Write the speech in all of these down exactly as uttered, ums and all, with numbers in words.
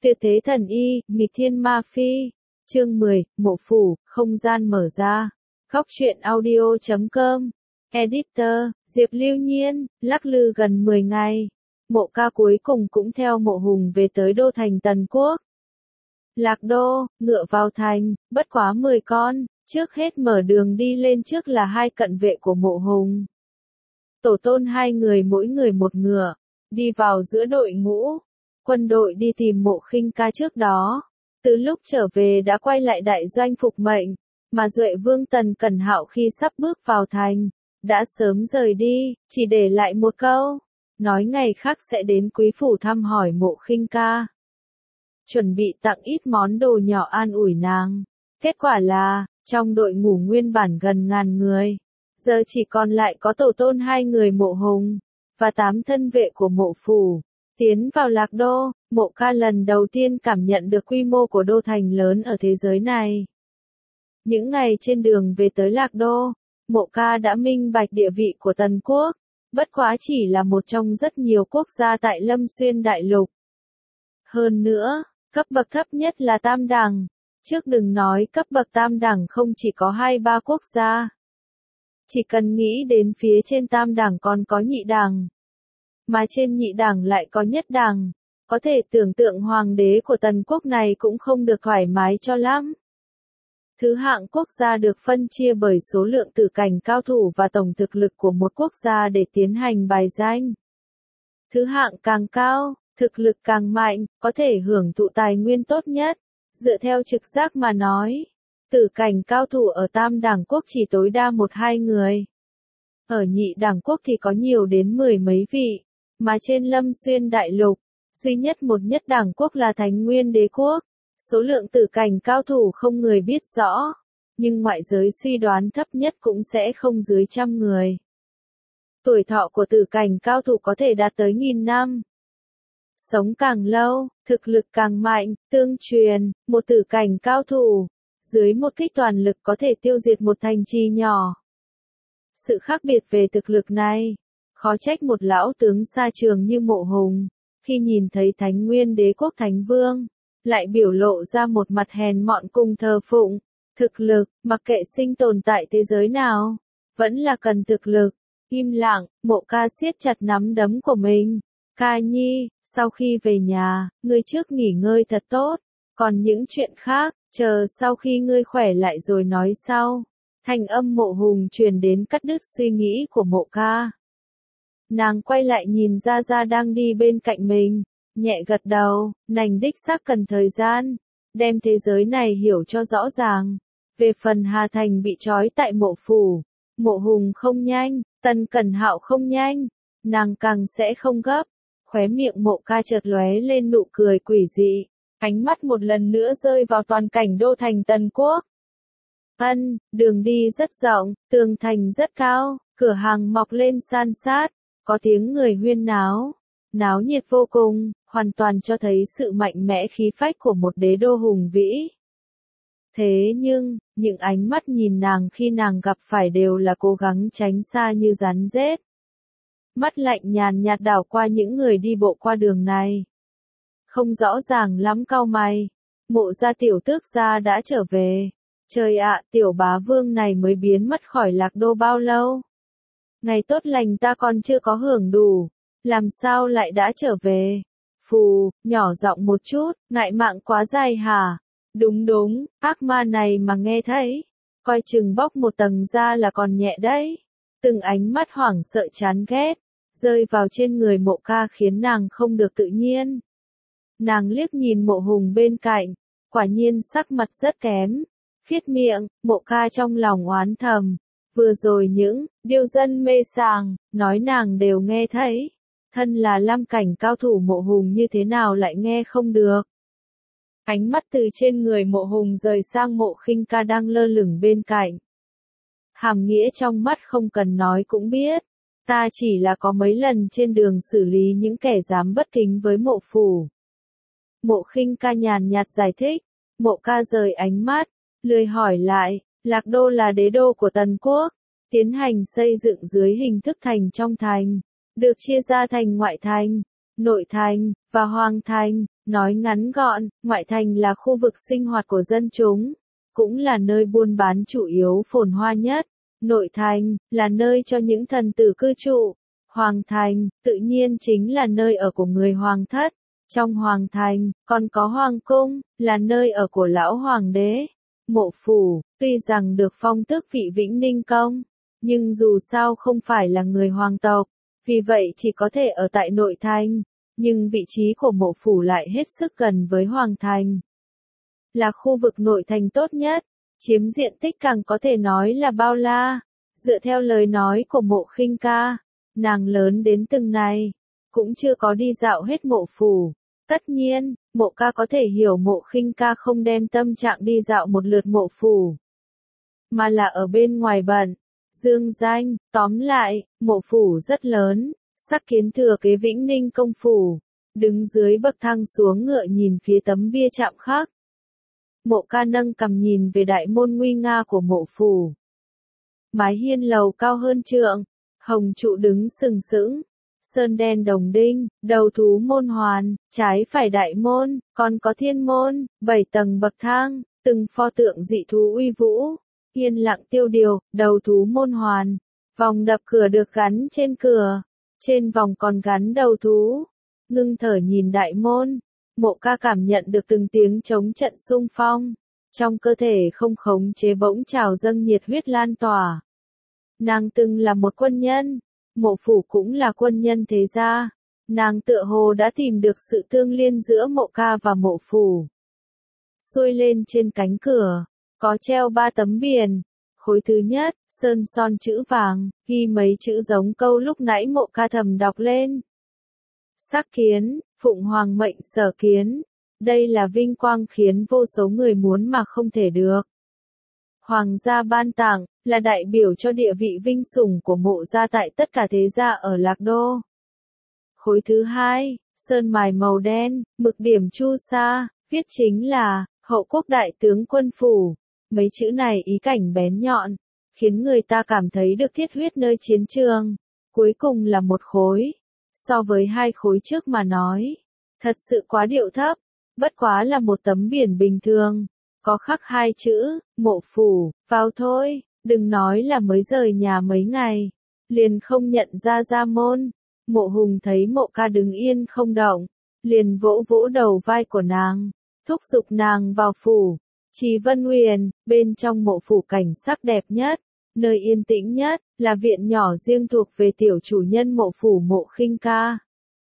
Tuyệt thế thần y, nghịch thiên ma phi. Chương mười, mộ phủ, không gian mở ra. Góc truyện audio chấm com. Editor, Diệp Lưu Nhiên, lắc lư gần mười ngày. Mộ ca cuối cùng cũng theo mộ hùng về tới đô thành Tần Quốc. Lạc Đô, ngựa vào thành, bất quá mười con, trước hết mở đường đi lên trước là hai cận vệ của mộ hùng. Tổ tôn hai người mỗi người một ngựa, đi vào giữa đội ngũ. Quân đội đi tìm Mộ Khinh Ca trước đó, từ lúc trở về đã quay lại đại doanh phục mệnh, mà Duệ Vương Tần Cẩn Hạo khi sắp bước vào thành, đã sớm rời đi, chỉ để lại một câu, nói ngày khác sẽ đến quý phủ thăm hỏi Mộ Khinh Ca. Chuẩn bị tặng ít món đồ nhỏ an ủi nàng. Kết quả là, trong đội ngũ nguyên bản gần ngàn người, giờ chỉ còn lại có tổ tôn hai người Mộ Hùng, và tám thân vệ của mộ phủ. Tiến vào Lạc Đô, Mộ ca lần đầu tiên cảm nhận được quy mô của đô thành lớn ở thế giới này. Những ngày trên đường về tới Lạc Đô, Mộ ca đã minh bạch địa vị của Tần Quốc, bất quá chỉ là một trong rất nhiều quốc gia tại Lâm Xuyên Đại Lục. Hơn nữa, cấp bậc thấp nhất là Tam Đẳng, trước đừng nói cấp bậc Tam Đẳng không chỉ có hai ba quốc gia. Chỉ cần nghĩ đến phía trên Tam Đẳng còn có Nhị Đẳng, mà trên Nhị Đẳng lại có Nhất Đẳng, có thể tưởng tượng hoàng đế của Tần Quốc này cũng không được thoải mái cho lắm. Thứ hạng quốc gia được phân chia bởi số lượng tử cảnh cao thủ và tổng thực lực của một quốc gia để tiến hành bài danh. Thứ hạng càng cao, thực lực càng mạnh, có thể hưởng thụ tài nguyên tốt nhất. Dựa theo trực giác mà nói, tử cảnh cao thủ ở Tam Đẳng quốc chỉ tối đa một hai người. Ở Nhị Đẳng quốc thì có nhiều đến mười mấy vị, mà trên Lâm Xuyên Đại Lục, duy nhất một Nhất Đẳng quốc là Thánh Nguyên Đế quốc. Số lượng tử cảnh cao thủ không người biết rõ, nhưng ngoại giới suy đoán thấp nhất cũng sẽ không dưới trăm người. Tuổi thọ của tử cảnh cao thủ có thể đạt tới nghìn năm. Sống càng lâu, thực lực càng mạnh, tương truyền, một tử cảnh cao thủ, dưới một kích toàn lực có thể tiêu diệt một thành trì nhỏ. Sự khác biệt về thực lực này, khó trách một lão tướng xa trường như Mộ Hùng, khi nhìn thấy Thánh Nguyên Đế quốc Thánh Vương, lại biểu lộ ra một mặt hèn mọn cùng thờ phụng. Thực lực, mặc kệ sinh tồn tại thế giới nào, vẫn là cần thực lực. Im lặng, Mộ ca siết chặt nắm đấm của mình. Ca nhi, sau khi về nhà, ngươi trước nghỉ ngơi thật tốt, còn những chuyện khác, chờ sau khi ngươi khỏe lại rồi nói sau. Thanh âm Mộ Hùng truyền đến cắt đứt suy nghĩ của Mộ ca. Nàng quay lại nhìn Gia Gia đang đi bên cạnh mình, nhẹ gật đầu, nàng đích xác cần thời gian, đem thế giới này hiểu cho rõ ràng. Về phần Hà Thành bị trói tại mộ phủ, Mộ Hùng không nhanh, Tần Cẩn Hạo không nhanh, nàng càng sẽ không gấp. Khóe miệng Mộ ca chợt lóe lên nụ cười quỷ dị, ánh mắt một lần nữa rơi vào toàn cảnh đô thành Tần Quốc. Ân, đường đi rất rộng, tường thành rất cao, cửa hàng mọc lên san sát, có tiếng người huyên náo, náo nhiệt vô cùng, hoàn toàn cho thấy sự mạnh mẽ khí phách của một đế đô hùng vĩ. Thế nhưng, những ánh mắt nhìn nàng khi nàng gặp phải đều là cố gắng tránh xa như rắn rết. Mắt lạnh nhàn nhạt đảo qua những người đi bộ qua đường này. Không rõ ràng lắm cau mày, Mộ gia tiểu tước gia đã trở về. Trời ạ, tiểu bá vương này mới biến mất khỏi Lạc Đô bao lâu? Ngày tốt lành ta còn chưa có hưởng đủ, làm sao lại đã trở về? Phù, nhỏ giọng một chút, ngại mạng quá dài hả? Đúng đúng, ác ma này mà nghe thấy, coi chừng bóc một tầng da là còn nhẹ đấy. Từng ánh mắt hoảng sợ chán ghét, rơi vào trên người Mộ ca khiến nàng không được tự nhiên. Nàng liếc nhìn Mộ Hùng bên cạnh, quả nhiên sắc mặt rất kém. Phiết miệng, Mộ ca trong lòng oán thầm. Vừa rồi những điêu dân mê sảng, nói nàng đều nghe thấy. Thân là lam cảnh cao thủ Mộ Hùng như thế nào lại nghe không được. Ánh mắt từ trên người Mộ Hùng rời sang Mộ Khinh Ca đang lơ lửng bên cạnh. Hàm nghĩa trong mắt không cần nói cũng biết. Ta chỉ là có mấy lần trên đường xử lý những kẻ dám bất kính với mộ phủ. Mộ Khinh Ca nhàn nhạt giải thích. Mộ ca rời ánh mắt, lười hỏi lại. Lạc Đô là đế đô của Tần Quốc, tiến hành xây dựng dưới hình thức thành trong thành, được chia ra thành ngoại thành, nội thành, và hoàng thành. Nói ngắn gọn, ngoại thành là khu vực sinh hoạt của dân chúng, cũng là nơi buôn bán chủ yếu phồn hoa nhất. Nội thành là nơi cho những thần tử cư trụ. Hoàng thành, tự nhiên chính là nơi ở của người hoàng thất. Trong hoàng thành, còn có hoàng cung, là nơi ở của lão hoàng đế. Mộ phủ, tuy rằng được phong tước vị Vĩnh Ninh Công, nhưng dù sao không phải là người hoàng tộc, vì vậy chỉ có thể ở tại nội thành. Nhưng vị trí của mộ phủ lại hết sức gần với hoàng thành. Là khu vực nội thành tốt nhất, chiếm diện tích càng có thể nói là bao la. Dựa theo lời nói của Mộ Khinh Ca, nàng lớn đến từng này, cũng chưa có đi dạo hết mộ phủ. Tất nhiên, Mộ Ca có thể hiểu Mộ Khinh Ca không đem tâm trạng đi dạo một lượt mộ phủ, mà là ở bên ngoài bận, dương danh. Tóm lại, mộ phủ rất lớn, sắc kiến thừa kế Vĩnh Ninh công phủ, đứng dưới bậc thang xuống ngựa nhìn phía tấm bia chạm khắc. Mộ Ca nâng cằm nhìn về đại môn nguy nga của mộ phủ. Mái hiên lầu cao hơn trượng, hồng trụ đứng sừng sững, sơn đen đồng đinh, đầu thú môn hoàn, trái phải đại môn, còn có thiên môn, bảy tầng bậc thang, từng pho tượng dị thú uy vũ, yên lặng tiêu điều, đầu thú môn hoàn, vòng đập cửa được gắn trên cửa, trên vòng còn gắn đầu thú. Ngưng thở nhìn đại môn, Mộ Ca cảm nhận được từng tiếng chống trận xung phong, trong cơ thể không khống chế bỗng trào dâng nhiệt huyết lan tỏa. Nàng từng là một quân nhân, mộ phủ cũng là quân nhân thế gia, nàng tựa hồ đã tìm được sự tương liên giữa Mộ Ca và mộ phủ. Xuôi lên trên cánh cửa, có treo ba tấm biển. Khối thứ nhất, sơn son chữ vàng, ghi mấy chữ giống câu lúc nãy Mộ Ca thầm đọc lên. Sắc kiến, Phụng Hoàng mệnh sở kiến. Đây là vinh quang khiến vô số người muốn mà không thể được. Hoàng gia ban tặng, là đại biểu cho địa vị vinh sủng của mộ gia tại tất cả thế gia ở Lạc Đô. Khối thứ hai, sơn mài màu đen, mực điểm chu sa, viết chính là, hậu quốc đại tướng quân phủ. Mấy chữ này ý cảnh bén nhọn, khiến người ta cảm thấy được thiết huyết nơi chiến trường. Cuối cùng là một khối. So với hai khối trước mà nói, thật sự quá điệu thấp, bất quá là một tấm biển bình thường, có khắc hai chữ, mộ phủ, vào thôi, đừng nói là mới rời nhà mấy ngày, liền không nhận ra ra môn. Mộ Hùng thấy Mộ Ca đứng yên không động, liền vỗ vỗ đầu vai của nàng, thúc giục nàng vào phủ. Trì Vân Huyền, bên trong mộ phủ cảnh sắc đẹp nhất, nơi yên tĩnh nhất, là viện nhỏ riêng thuộc về tiểu chủ nhân mộ phủ Mộ Khinh Ca.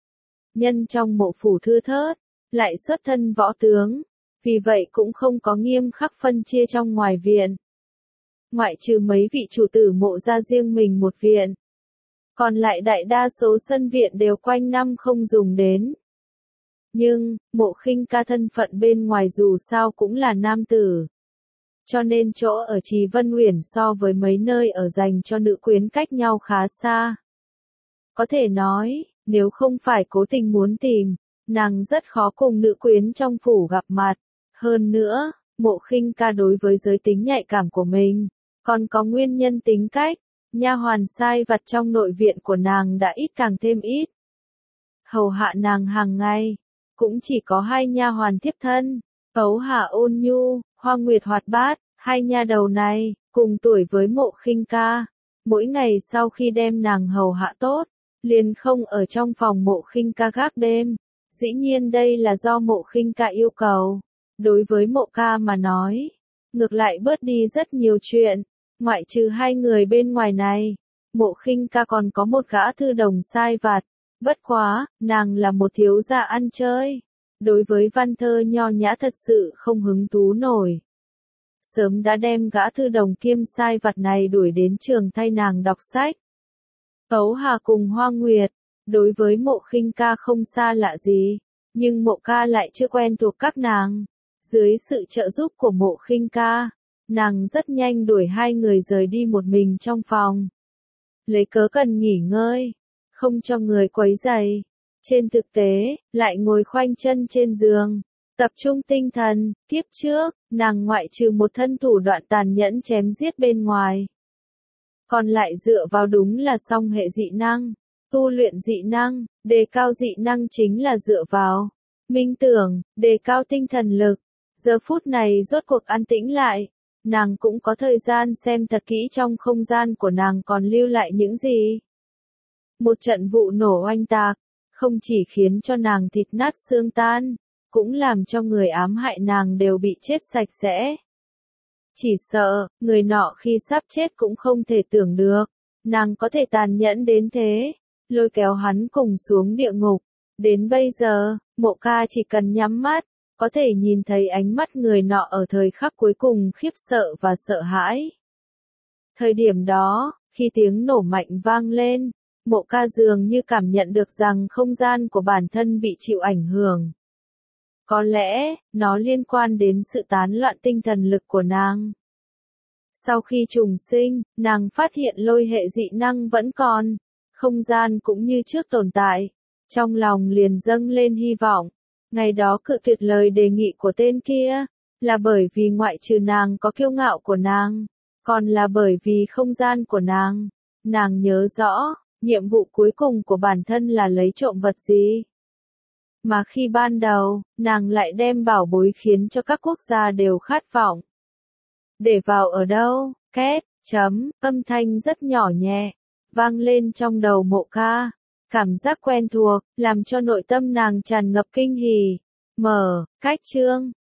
Nhân trong mộ phủ thưa thớt, lại xuất thân võ tướng, vì vậy cũng không có nghiêm khắc phân chia trong ngoài viện. Ngoại trừ mấy vị chủ tử mộ ra riêng mình một viện, còn lại đại đa số sân viện đều quanh năm không dùng đến. Nhưng, Mộ Khinh Ca thân phận bên ngoài dù sao cũng là nam tử, cho nên chỗ ở Trì Vân Uyển so với mấy nơi ở dành cho nữ quyến cách nhau khá xa. Có thể nói, nếu không phải cố tình muốn tìm, nàng rất khó cùng nữ quyến trong phủ gặp mặt. Hơn nữa, Mộ Khinh Ca đối với giới tính nhạy cảm của mình, còn có nguyên nhân tính cách, nha hoàn sai vặt trong nội viện của nàng đã ít càng thêm ít. Hầu hạ nàng hàng ngày, cũng chỉ có hai nha hoàn thiếp thân, Ấu Hà ôn nhu, Hoa Nguyệt hoạt bát, hai nha đầu này, cùng tuổi với Mộ Khinh Ca. Mỗi ngày sau khi đem nàng hầu hạ tốt, liền không ở trong phòng Mộ Khinh Ca gác đêm. Dĩ nhiên đây là do Mộ Khinh Ca yêu cầu. Đối với Mộ Ca mà nói, ngược lại bớt đi rất nhiều chuyện. Ngoại trừ hai người bên ngoài này, Mộ Khinh Ca còn có một gã thư đồng sai vặt. Bất quá, nàng là một thiếu gia ăn chơi. Đối với văn thơ nho nhã thật sự không hứng thú nổi. Sớm đã đem gã thư đồng kiêm sai vặt này đuổi đến trường thay nàng đọc sách. Ấu Hà cùng Hoa Nguyệt, đối với Mộ Khinh Ca không xa lạ gì, nhưng Mộ Ca lại chưa quen thuộc các nàng. Dưới sự trợ giúp của Mộ Khinh Ca, nàng rất nhanh đuổi hai người rời đi một mình trong phòng. Lấy cớ cần nghỉ ngơi, không cho người quấy rầy. Trên thực tế, lại ngồi khoanh chân trên giường, tập trung tinh thần. Kiếp trước, nàng ngoại trừ một thân thủ đoạn tàn nhẫn chém giết bên ngoài, còn lại dựa vào đúng là song hệ dị năng, tu luyện dị năng, đề cao dị năng chính là dựa vào minh tưởng, đề cao tinh thần lực. Giờ phút này rốt cuộc an tĩnh lại, nàng cũng có thời gian xem thật kỹ trong không gian của nàng còn lưu lại những gì. Một trận vụ nổ oanh tạc, không chỉ khiến cho nàng thịt nát xương tan, cũng làm cho người ám hại nàng đều bị chết sạch sẽ. Chỉ sợ, người nọ khi sắp chết cũng không thể tưởng được, nàng có thể tàn nhẫn đến thế, lôi kéo hắn cùng xuống địa ngục. Đến bây giờ, Mộ Ca chỉ cần nhắm mắt, có thể nhìn thấy ánh mắt người nọ ở thời khắc cuối cùng khiếp sợ và sợ hãi. Thời điểm đó, khi tiếng nổ mạnh vang lên, Mộ Ca dường như cảm nhận được rằng không gian của bản thân bị chịu ảnh hưởng. Có lẽ, nó liên quan đến sự tán loạn tinh thần lực của nàng. Sau khi trùng sinh, nàng phát hiện lôi hệ dị năng vẫn còn, không gian cũng như trước tồn tại. Trong lòng liền dâng lên hy vọng. Ngày đó cự tuyệt lời đề nghị của tên kia, là bởi vì ngoại trừ nàng có kiêu ngạo của nàng, còn là bởi vì không gian của nàng. Nàng nhớ rõ, nhiệm vụ cuối cùng của bản thân là lấy trộm vật gì. Mà khi ban đầu, nàng lại đem bảo bối khiến cho các quốc gia đều khát vọng. Để vào ở đâu? Két, chấm, âm thanh rất nhỏ nhẹ, vang lên trong đầu Mộ Ca. Cảm giác quen thuộc, làm cho nội tâm nàng tràn ngập kinh hỉ. Mở, cách chương.